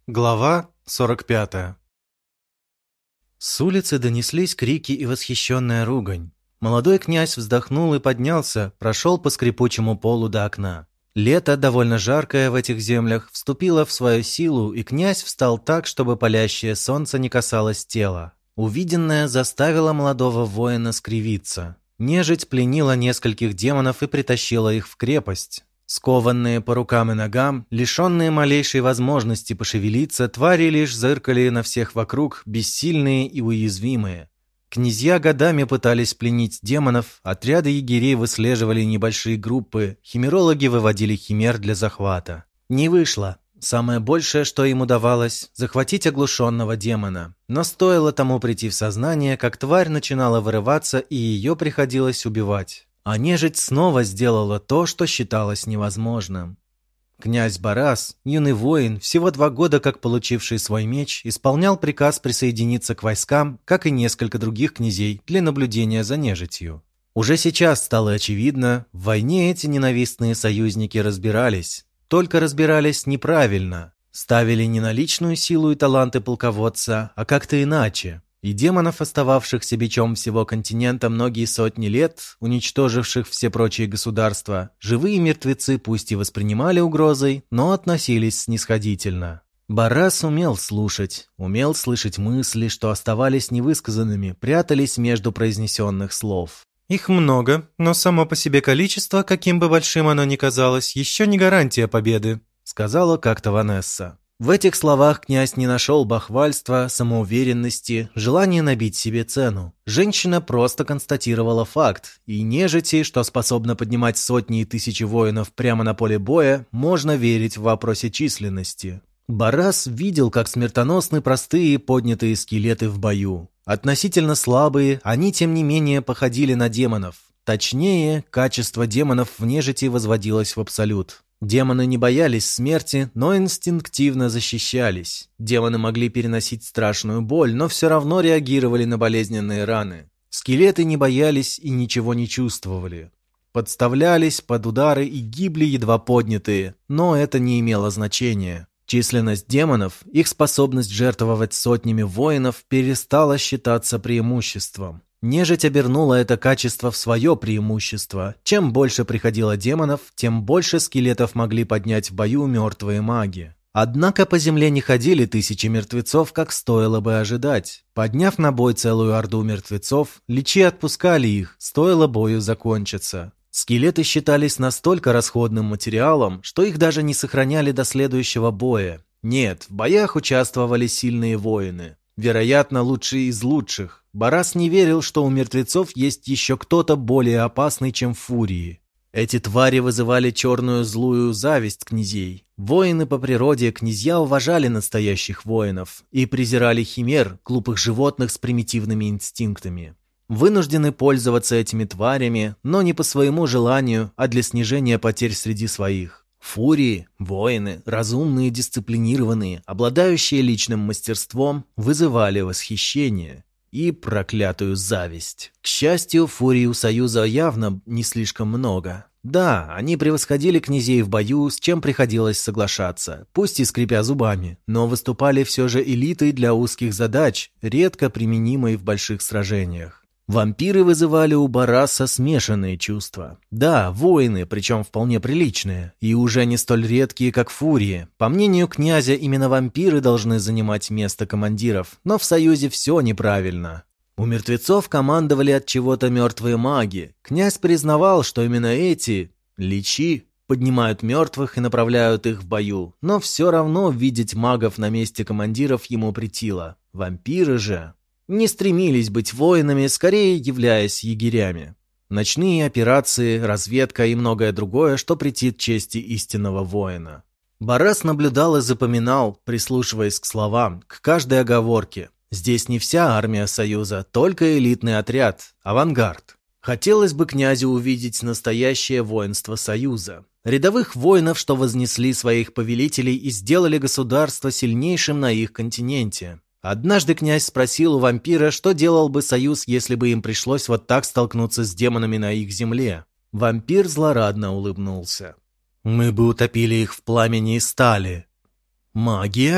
Глава 45. С улицы донеслись крики и восхищенная ругань. Молодой князь вздохнул и поднялся, прошел по скрипучему полу до окна. Лето, довольно жаркое в этих землях, вступило в свою силу, и князь встал так, чтобы палящее солнце не касалось тела. Увиденное заставило молодого воина скривиться. Нежить пленила нескольких демонов и притащила их в крепость. Скованные по рукам и ногам, лишенные малейшей возможности пошевелиться, твари лишь зыркали на всех вокруг, бессильные и уязвимые. Князья годами пытались пленить демонов, отряды егерей выслеживали небольшие группы, химерологи выводили химер для захвата. Не вышло. Самое большее, что им удавалось – захватить оглушенного демона. Но стоило тому прийти в сознание, как тварь начинала вырываться, и ее приходилось убивать. А нежить снова сделала то, что считалось невозможным. Князь Барас, юный воин, всего 2 года как получивший свой меч, исполнял приказ присоединиться к войскам, как и несколько других князей, для наблюдения за нежитью. Уже сейчас стало очевидно, в войне эти ненавистные союзники разбирались. Только разбирались неправильно. Ставили не на личную силу и таланты полководца, а как-то иначе. И демонов, остававшихся бичом всего континента многие сотни лет, уничтоживших все прочие государства, живые мертвецы пусть и воспринимали угрозой, но относились снисходительно. Барас умел слушать, умел слышать мысли, что оставались невысказанными, прятались между произнесенных слов. «Их много, но само по себе количество, каким бы большим оно ни казалось, еще не гарантия победы», — сказала как-то Ванесса. В этих словах князь не нашел бахвальства, самоуверенности, желания набить себе цену. Женщина просто констатировала факт, и нежити, что способна поднимать сотни и тысячи воинов прямо на поле боя, можно верить в вопросе численности. Барас видел, как смертоносны простые поднятые скелеты в бою. Относительно слабые, они тем не менее походили на демонов. Точнее, качество демонов в нежити возводилось в абсолют. Демоны не боялись смерти, но инстинктивно защищались. Демоны могли переносить страшную боль, но все равно реагировали на болезненные раны. Скелеты не боялись и ничего не чувствовали. Подставлялись под удары и гибли едва поднятые, но это не имело значения. Численность демонов, их способность жертвовать сотнями воинов перестала считаться преимуществом. Нежить обернула это качество в свое преимущество. Чем больше приходило демонов, тем больше скелетов могли поднять в бою мертвые маги. Однако по земле не ходили тысячи мертвецов, как стоило бы ожидать. Подняв на бой целую орду мертвецов, личи отпускали их, стоило бою закончиться. Скелеты считались настолько расходным материалом, что их даже не сохраняли до следующего боя. Нет, в боях участвовали сильные воины. Вероятно, лучшие из лучших. Барас не верил, что у мертвецов есть еще кто-то более опасный, чем фурии. Эти твари вызывали черную злую зависть князей. Воины по природе, князья уважали настоящих воинов и презирали химер, глупых животных с примитивными инстинктами. Вынуждены пользоваться этими тварями, но не по своему желанию, а для снижения потерь среди своих. Фурии, воины, разумные, дисциплинированные, обладающие личным мастерством, вызывали восхищение и проклятую зависть. К счастью, фурий у Союза явно не слишком много. Да, они превосходили князей в бою, с чем приходилось соглашаться, пусть и скрипя зубами, но выступали все же элитой для узких задач, редко применимой в больших сражениях. Вампиры вызывали у Бараса смешанные чувства. Да, воины, причем вполне приличные, и уже не столь редкие, как фурии. По мнению князя, именно вампиры должны занимать место командиров, но в Союзе все неправильно. У мертвецов командовали от чего-то мертвые маги. Князь признавал, что именно эти личи поднимают мертвых и направляют их в бою, но все равно видеть магов на месте командиров ему претило. Вампиры же не стремились быть воинами, скорее являясь егерями. Ночные операции, разведка и многое другое, что претит чести истинного воина. Барас наблюдал и запоминал, прислушиваясь к словам, к каждой оговорке. Здесь не вся армия Союза, только элитный отряд, авангард. Хотелось бы князю увидеть настоящее воинство Союза. Рядовых воинов, что вознесли своих повелителей и сделали государство сильнейшим на их континенте. Однажды князь спросил у вампира, что делал бы Союз, если бы им пришлось вот так столкнуться с демонами на их земле. Вампир злорадно улыбнулся. «Мы бы утопили их в пламени и стали». «Магия?»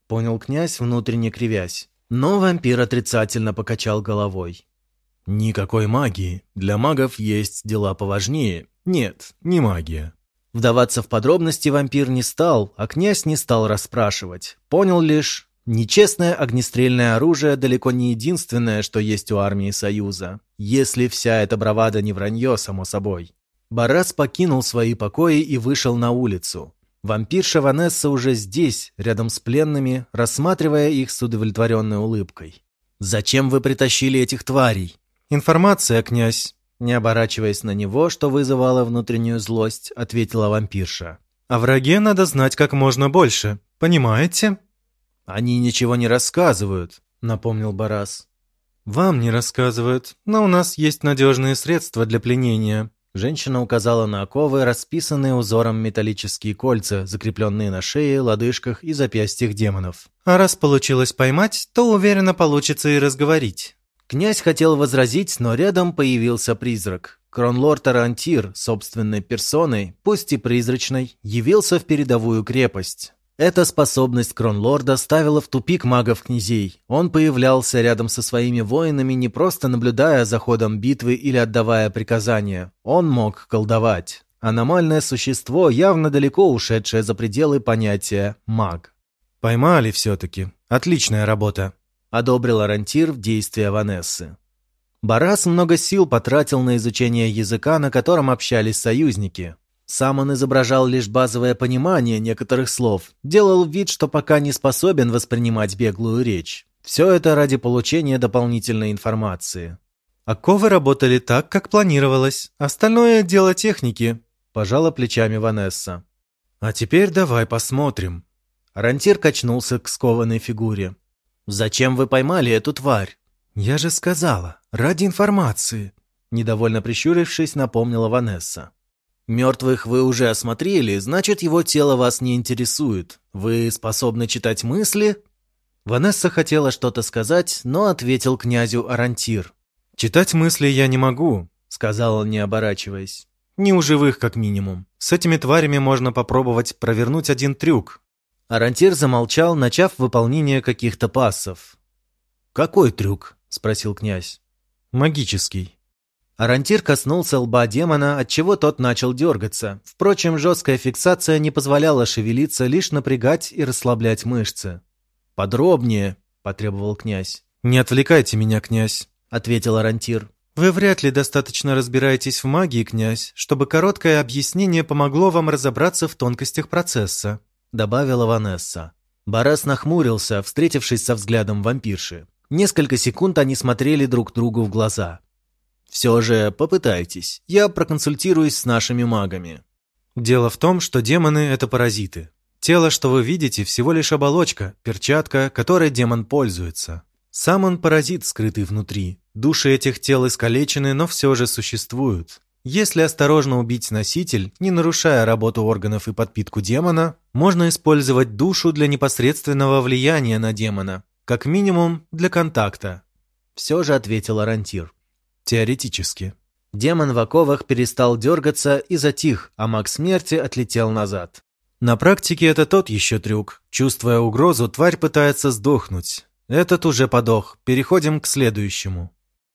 понял князь, внутренне кривясь. Но вампир отрицательно покачал головой. «Никакой магии. Для магов есть дела поважнее. Нет, не магия». Вдаваться в подробности вампир не стал, а князь не стал расспрашивать. Понял лишь, нечестное огнестрельное оружие далеко не единственное, что есть у армии Союза. Если вся эта бравада не вранье, само собой. Барас покинул свои покои и вышел на улицу. Вампирша Ванесса уже здесь, рядом с пленными, рассматривая их с удовлетворенной улыбкой. «Зачем вы притащили этих тварей?» «Информация, князь». Не оборачиваясь на него, что вызывало внутреннюю злость, ответила вампирша. «О враге надо знать как можно больше, понимаете?» «Они ничего не рассказывают», — напомнил Барас. «Вам не рассказывают, но у нас есть надежные средства для пленения». Женщина указала на оковы, расписанные узором металлические кольца, закрепленные на шее, лодыжках и запястьях демонов. «А раз получилось поймать, то уверенно получится и разговорить». Князь хотел возразить, но рядом появился призрак. Кронлорд Арантир, собственной персоной, пусть и призрачной, явился в передовую крепость. Эта способность Кронлорда ставила в тупик магов-князей. Он появлялся рядом со своими воинами, не просто наблюдая за ходом битвы или отдавая приказания. Он мог колдовать. Аномальное существо, явно далеко ушедшее за пределы понятия «маг». «Поймали все-таки. Отличная работа», — одобрил Арантир в действия Ванессы. Барас много сил потратил на изучение языка, на котором общались союзники. Сам он изображал лишь базовое понимание некоторых слов, делал вид, что пока не способен воспринимать беглую речь. Все это ради получения дополнительной информации. «Оковы работали так, как планировалось. Остальное — дело техники», — пожала плечами Ванесса. «А теперь давай посмотрим». Арантир качнулся к скованной фигуре. «Зачем вы поймали эту тварь?» «Я же сказала, ради информации», — недовольно прищурившись, напомнила Ванесса. «Мертвых вы уже осмотрели, значит, его тело вас не интересует. Вы способны читать мысли?» Ванесса хотела что-то сказать, но ответил князю Арантир. «Читать мысли я не могу», — сказал он, не оборачиваясь. «Не у живых, как минимум. С этими тварями можно попробовать провернуть один трюк». Арантир замолчал, начав выполнение каких-то пассов. «Какой трюк?» — спросил князь. «Магический». Арантир коснулся лба демона, отчего тот начал дергаться. Впрочем, жесткая фиксация не позволяла шевелиться, лишь напрягать и расслаблять мышцы. «Подробнее», — потребовал князь. «Не отвлекайте меня, князь», — ответил Арантир. «Вы вряд ли достаточно разбираетесь в магии, князь, чтобы короткое объяснение помогло вам разобраться в тонкостях процесса», — добавила Ванесса. Барас нахмурился, встретившись со взглядом вампирши. Несколько секунд они смотрели друг другу в глаза. «Все же попытайтесь. Я проконсультируюсь с нашими магами». «Дело в том, что демоны — это паразиты. Тело, что вы видите, всего лишь оболочка, перчатка, которой демон пользуется. Сам он паразит, скрытый внутри. Души этих тел искалечены, но все же существуют. Если осторожно убить носитель, не нарушая работу органов и подпитку демона, можно использовать душу для непосредственного влияния на демона, как минимум для контакта». Все же ответил Арантир. «Теоретически». Демон в оковах перестал дергаться и затих, а маг смерти отлетел назад. На практике это тот еще трюк. Чувствуя угрозу, тварь пытается сдохнуть. Этот уже подох. Переходим к следующему.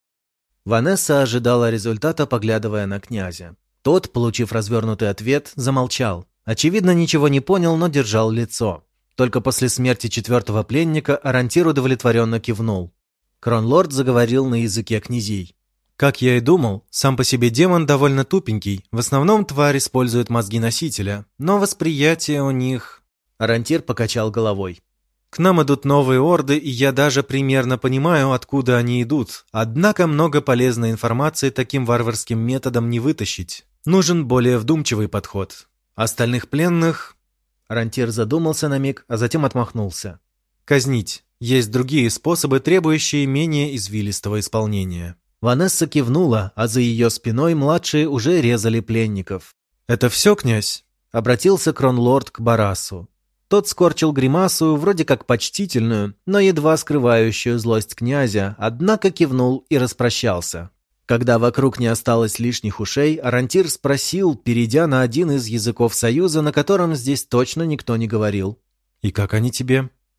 Ванесса ожидала результата, поглядывая на князя. Тот, получив развернутый ответ, замолчал. Очевидно, ничего не понял, но держал лицо. Только после смерти четвертого пленника Арантир удовлетворенно кивнул. Кронлорд заговорил на языке князей. «Как я и думал, сам по себе демон довольно тупенький. В основном тварь использует мозги носителя, но восприятие у них...» Арантир покачал головой. «К нам идут новые орды, и я даже примерно понимаю, откуда они идут. Однако много полезной информации таким варварским методом не вытащить. Нужен более вдумчивый подход. Остальных пленных...» Арантир задумался на миг, а затем отмахнулся. «Казнить. Есть другие способы, требующие менее извилистого исполнения». Ванесса кивнула, а за ее спиной младшие уже резали пленников. «Это все, князь?» — обратился Кронлорд к Барасу. Тот скорчил гримасу, вроде как почтительную, но едва скрывающую злость князя, однако кивнул и распрощался. Когда вокруг не осталось лишних ушей, Арантир спросил, перейдя на один из языков Союза, на котором здесь точно никто не говорил. «И как они тебе?»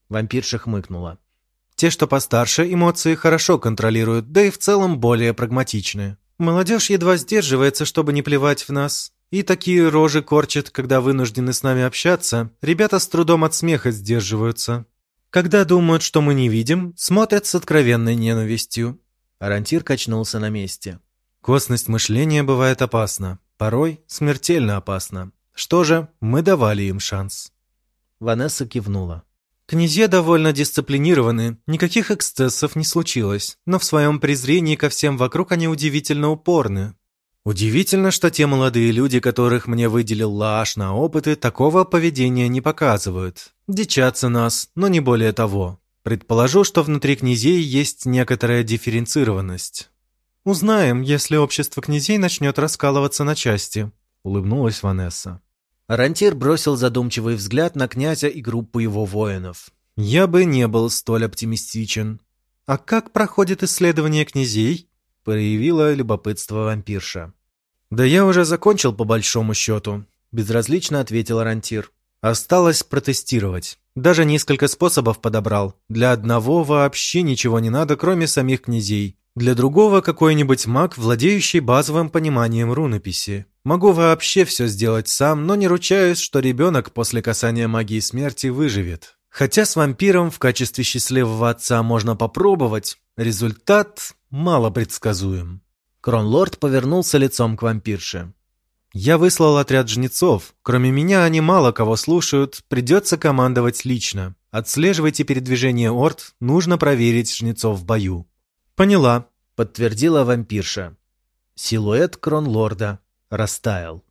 Вампирша хмыкнула. Те, что постарше, эмоции хорошо контролируют, да и в целом более прагматичны. Молодежь едва сдерживается, чтобы не плевать в нас. И такие рожи корчат, когда вынуждены с нами общаться. Ребята с трудом от смеха сдерживаются. Когда думают, что мы не видим, смотрят с откровенной ненавистью. Арантир качнулся на месте. Косность мышления бывает опасна. Порой смертельно опасна. Что же, мы давали им шанс. Ванесса кивнула. Князья довольно дисциплинированы, никаких эксцессов не случилось, но в своем презрении ко всем вокруг они удивительно упорны. Удивительно, что те молодые люди, которых мне выделил Лааш на опыты, такого поведения не показывают. Дичатся нас, но не более того. Предположу, что внутри князей есть некоторая дифференцированность. Узнаем, если общество князей начнет раскалываться на части, улыбнулась Ванесса. Арантир бросил задумчивый взгляд на князя и группу его воинов. «Я бы не был столь оптимистичен». «А как проходит исследование князей?» — проявила любопытство вампирша. «Да я уже закончил по большому счету», — безразлично ответил Арантир. «Осталось протестировать. Даже несколько способов подобрал. Для одного вообще ничего не надо, кроме самих князей. Для другого какой-нибудь маг, владеющий базовым пониманием рунописи. Могу вообще все сделать сам, но не ручаюсь, что ребенок после касания магии смерти выживет. Хотя с вампиром в качестве счастливого отца можно попробовать, результат мало предсказуем». Кронлорд повернулся лицом к вампирше. «Я выслал отряд жнецов. Кроме меня они мало кого слушают, придется командовать лично. Отслеживайте передвижение орд, нужно проверить жнецов в бою». «Поняла», — подтвердила вампирша. Силуэт Кронлорда растаял.